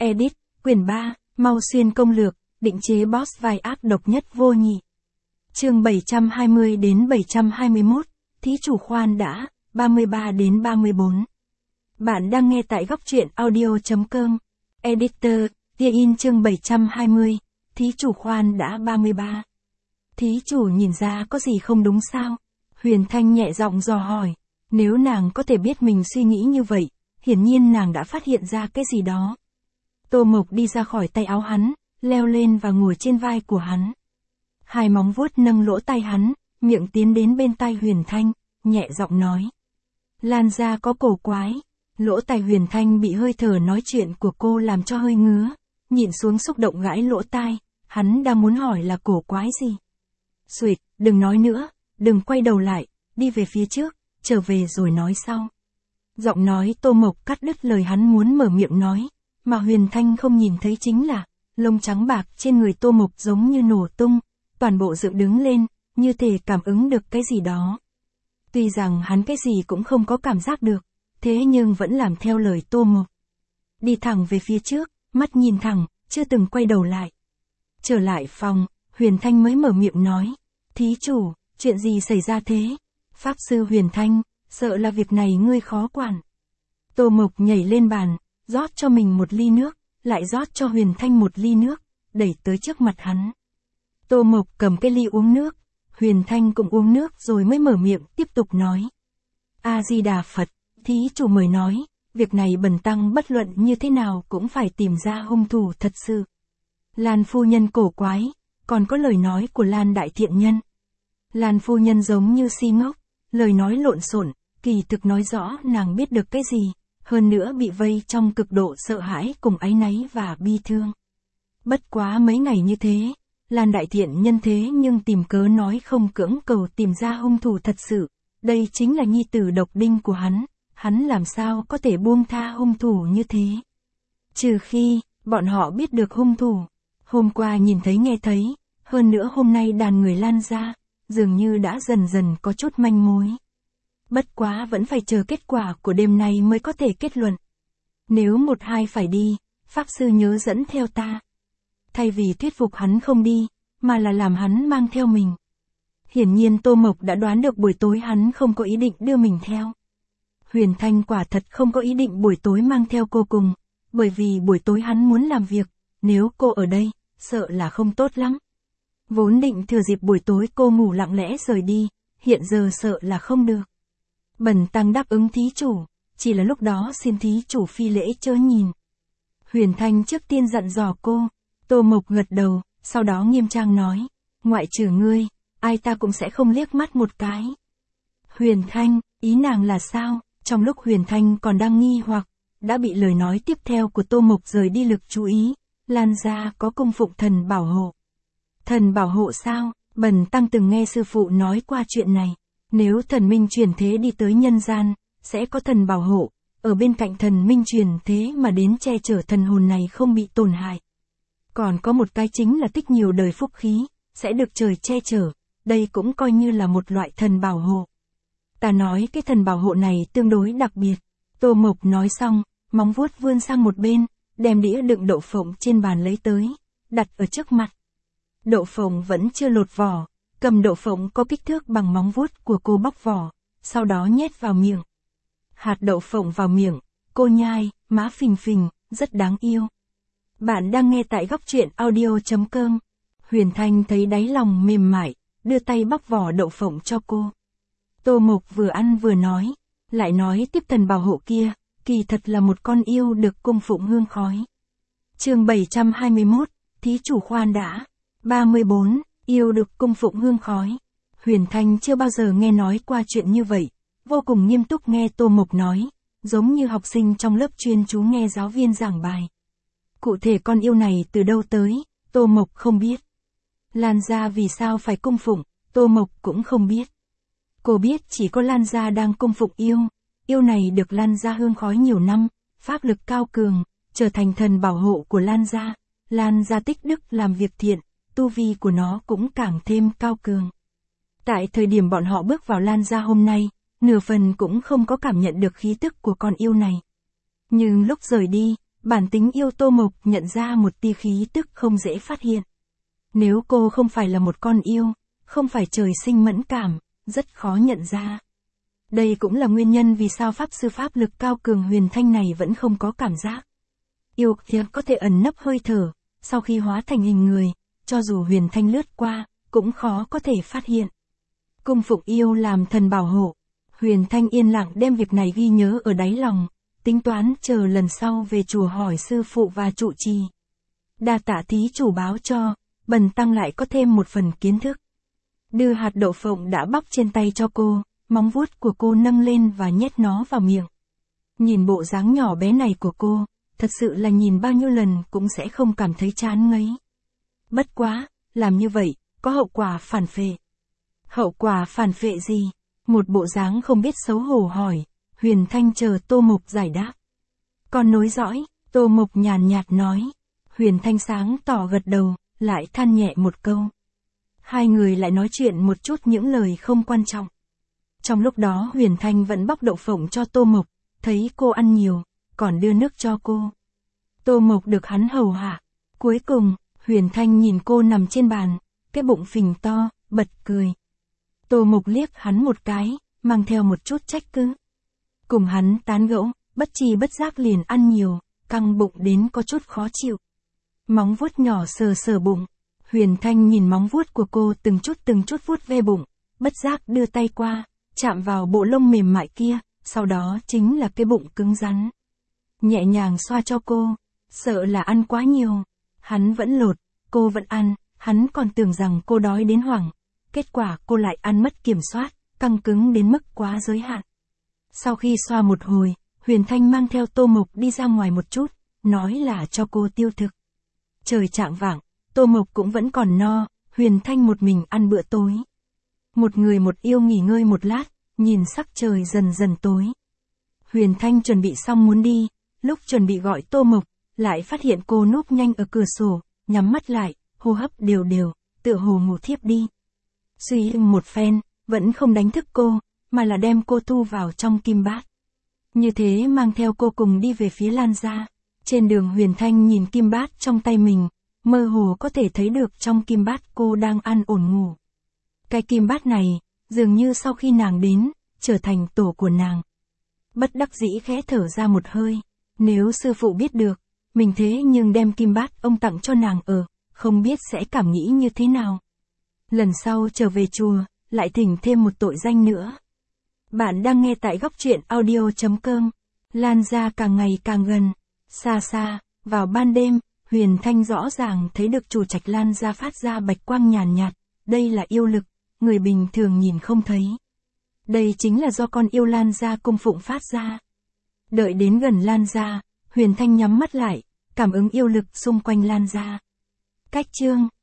Edit, quyển 3, Mau Xuyên công lược, định chế boss vai ác độc nhất vô nhị. Chương 720 đến 721, thí chủ khoan đã, 33 đến 34. Bạn đang nghe tại góc truyện audio.com. Editor, tia in chương 720, thí chủ khoan đã 33. Thí chủ nhìn ra có gì không đúng sao? Huyền Thanh nhẹ giọng dò hỏi. Nếu nàng có thể biết mình suy nghĩ như vậy, hiển nhiên nàng đã phát hiện ra cái gì đó. Tô Mộc đi ra khỏi tay áo hắn, leo lên và ngồi trên vai của hắn. Hai móng vuốt nâng lỗ tai hắn, miệng tiến đến bên tai Huyền Thanh, nhẹ giọng nói. Lan ra có cổ quái. Lỗ tai Huyền Thanh bị hơi thở nói chuyện của cô làm cho hơi ngứa, nhìn xuống xúc động gãi lỗ tai, hắn đang muốn hỏi là cổ quái gì. Xuỵt, đừng nói nữa, đừng quay đầu lại, đi về phía trước, trở về rồi nói sau. Giọng nói Tô Mộc cắt đứt lời hắn muốn mở miệng nói, mà Huyền Thanh không nhìn thấy chính là, lông trắng bạc trên người Tô Mộc giống như nổ tung, toàn bộ dựng đứng lên, như thể cảm ứng được cái gì đó. Tuy rằng hắn cái gì cũng không có cảm giác được, thế nhưng vẫn làm theo lời Tô Mộc. Đi thẳng về phía trước, mắt nhìn thẳng, chưa từng quay đầu lại. Trở lại phòng, Huyền Thanh mới mở miệng nói, thí chủ, chuyện gì xảy ra thế? Pháp sư Huyền Thanh, sợ là việc này ngươi khó quản. Tô Mộc nhảy lên bàn, rót cho mình một ly nước, lại rót cho Huyền Thanh một ly nước, đẩy tới trước mặt hắn. Tô Mộc cầm cái ly uống nước, Huyền Thanh cũng uống nước rồi mới mở miệng tiếp tục nói. A-di-đà Phật, thí chủ mời nói, việc này bần tăng bất luận như thế nào cũng phải tìm ra hung thủ thật sự. Lan phu nhân cổ quái, còn có lời nói của Lan đại thiện nhân. Lan phu nhân giống như si ngốc, lời nói lộn xộn, kỳ thực nói rõ nàng biết được cái gì, hơn nữa bị vây trong cực độ sợ hãi cùng áy náy và bi thương. Bất quá mấy ngày như thế, Lan đại thiện nhân thế nhưng tìm cớ nói không cưỡng cầu tìm ra hung thủ thật sự, đây chính là nhi tử độc đinh của hắn làm sao có thể buông tha hung thủ như thế. Trừ khi, bọn họ biết được hung thủ, hôm qua nhìn thấy nghe thấy, hơn nữa hôm nay đàn người Lan ra, dường như đã dần dần có chút manh mối. Bất quá vẫn phải chờ kết quả của đêm nay mới có thể kết luận. Nếu một hai phải đi, Pháp sư nhớ dẫn theo ta. Thay vì thuyết phục hắn không đi, mà là làm hắn mang theo mình. Hiển nhiên Tô Mộc đã đoán được buổi tối hắn không có ý định đưa mình theo. Huyền Thanh quả thật không có ý định buổi tối mang theo cô cùng, bởi vì buổi tối hắn muốn làm việc, nếu cô ở đây, sợ là không tốt lắm. Vốn định thừa dịp buổi tối cô ngủ lặng lẽ rời đi, hiện giờ sợ là không được. Bần tăng đáp ứng thí chủ, chỉ là lúc đó xin thí chủ phi lễ chớ nhìn. Huyền Thanh trước tiên dặn dò cô, Tô Mộc gật đầu, sau đó nghiêm trang nói, ngoại trừ ngươi, ai ta cũng sẽ không liếc mắt một cái. Huyền Thanh, ý nàng là sao? Trong lúc Huyền Thanh còn đang nghi hoặc, đã bị lời nói tiếp theo của Tô Mộc rời đi lực chú ý, Lan ra có cung phụng thần bảo hộ. Thần bảo hộ sao? Bần tăng từng nghe sư phụ nói qua chuyện này. Nếu thần minh chuyển thế đi tới nhân gian, sẽ có thần bảo hộ, ở bên cạnh thần minh chuyển thế mà đến che chở thần hồn này không bị tổn hại. Còn có một cái chính là tích nhiều đời phúc khí, sẽ được trời che chở, đây cũng coi như là một loại thần bảo hộ. Ta nói cái thần bảo hộ này tương đối đặc biệt. Tô Mộc nói xong, móng vuốt vươn sang một bên, đem đĩa đựng đậu phộng trên bàn lấy tới, đặt ở trước mặt. Đậu phộng vẫn chưa lột vỏ, cầm đậu phộng có kích thước bằng móng vuốt của cô bóc vỏ, sau đó nhét vào miệng. Hạt đậu phộng vào miệng, cô nhai, má phình phình, rất đáng yêu. Bạn đang nghe tại góc truyện audio.com. Huyền Thanh thấy đáy lòng mềm mại, đưa tay bóc vỏ đậu phộng cho cô. Tô Mộc vừa ăn vừa nói, lại nói tiếp thần bảo hộ kia, kỳ thật là một con yêu được cung phụng hương khói. Chương 721, thí chủ khoan đã. 34, yêu được cung phụng hương khói. Huyền Thanh chưa bao giờ nghe nói qua chuyện như vậy, vô cùng nghiêm túc nghe Tô Mộc nói, giống như học sinh trong lớp chuyên chú nghe giáo viên giảng bài. Cụ thể con yêu này từ đâu tới, Tô Mộc không biết. Lan gia vì sao phải cung phụng, Tô Mộc cũng không biết. Cô biết chỉ có Lan gia đang cung phụng yêu này được Lan gia hương khói nhiều năm, pháp lực cao cường, trở thành thần bảo hộ của Lan gia. Lan gia tích đức làm việc thiện, tu vi của nó cũng càng thêm cao cường. Tại thời điểm bọn họ bước vào Lan gia hôm nay, nửa phần cũng không có cảm nhận được khí tức của con yêu này. Nhưng lúc rời đi, bản tính yêu Tô Mộc nhận ra một tia khí tức không dễ phát hiện. Nếu cô không phải là một con yêu, không phải trời sinh mẫn cảm, rất khó nhận ra. Đây cũng là nguyên nhân vì sao pháp sư pháp lực cao cường Huyền Thanh này vẫn không có cảm giác. Yêu thiệp có thể ẩn nấp hơi thở, sau khi hóa thành hình người, cho dù Huyền Thanh lướt qua, cũng khó có thể phát hiện. Cung phụng yêu làm thần bảo hộ, Huyền Thanh yên lặng đem việc này ghi nhớ ở đáy lòng, tính toán chờ lần sau về chùa hỏi sư phụ và trụ trì. Đa tạ thí chủ báo cho, bần tăng lại có thêm một phần kiến thức. Đưa hạt đậu phộng đã bóc trên tay cho cô, móng vuốt của cô nâng lên và nhét nó vào miệng. Nhìn bộ dáng nhỏ bé này của cô, thật sự là nhìn bao nhiêu lần cũng sẽ không cảm thấy chán ngấy. Bất quá, làm như vậy, có hậu quả phản phệ. Hậu quả phản phệ gì? Một bộ dáng không biết xấu hổ hỏi, Huyền Thanh chờ Tô Mộc giải đáp. Còn nối dõi, Tô Mộc nhàn nhạt nói. Huyền Thanh sáng tỏ gật đầu, lại than nhẹ một câu. Hai người lại nói chuyện một chút những lời không quan trọng. Trong lúc đó Huyền Thanh vẫn bóc đậu phộng cho Tô Mộc, thấy cô ăn nhiều, còn đưa nước cho cô. Tô Mộc được hắn hầu hạ. Cuối cùng, Huyền Thanh nhìn cô nằm trên bàn, cái bụng phình to, bật cười. Tô Mộc liếc hắn một cái, mang theo một chút trách cứ. Cùng hắn tán gẫu, bất tri bất giác liền ăn nhiều, căng bụng đến có chút khó chịu. Móng vuốt nhỏ sờ sờ bụng. Huyền Thanh nhìn móng vuốt của cô từng chút vuốt ve bụng, bất giác đưa tay qua, chạm vào bộ lông mềm mại kia, sau đó chính là cái bụng cứng rắn. Nhẹ nhàng xoa cho cô, sợ là ăn quá nhiều. Hắn vẫn lột, cô vẫn ăn, hắn còn tưởng rằng cô đói đến hoảng. Kết quả cô lại ăn mất kiểm soát, căng cứng đến mức quá giới hạn. Sau khi xoa một hồi, Huyền Thanh mang theo Tô Mộc đi ra ngoài một chút, nói là cho cô tiêu thực. Trời chạng vạng, Tô Mộc cũng vẫn còn no, Huyền Thanh một mình ăn bữa tối. Một người một yêu nghỉ ngơi một lát, nhìn sắc trời dần dần tối. Huyền Thanh chuẩn bị xong muốn đi, lúc chuẩn bị gọi Tô Mộc, lại phát hiện cô núp nhanh ở cửa sổ, nhắm mắt lại, hô hấp đều đều, tựa hồ ngủ thiếp đi. Suy một phen, vẫn không đánh thức cô, mà là đem cô thu vào trong kim bát. Như thế mang theo cô cùng đi về phía Lan gia. Trên đường Huyền Thanh nhìn kim bát trong tay mình, mơ hồ có thể thấy được trong kim bát cô đang an ổn ngủ. Cái kim bát này, dường như sau khi nàng đến, trở thành tổ của nàng. Bất đắc dĩ khẽ thở ra một hơi, nếu sư phụ biết được, mình thế nhưng đem kim bát ông tặng cho nàng ở, không biết sẽ cảm nghĩ như thế nào. Lần sau trở về chùa, lại thỉnh thêm một tội danh nữa. Bạn đang nghe tại góc truyện audio.com. Lan gia càng ngày càng gần. Xa xa, vào ban đêm, Huyền Thanh rõ ràng thấy được chủ trạch Lan gia phát ra bạch quang nhàn nhạt. Đây là yêu lực, người bình thường nhìn không thấy. Đây chính là do con yêu Lan gia cung phụng phát ra. Đợi đến gần Lan gia, Huyền Thanh nhắm mắt lại, cảm ứng yêu lực xung quanh Lan gia. Cách chương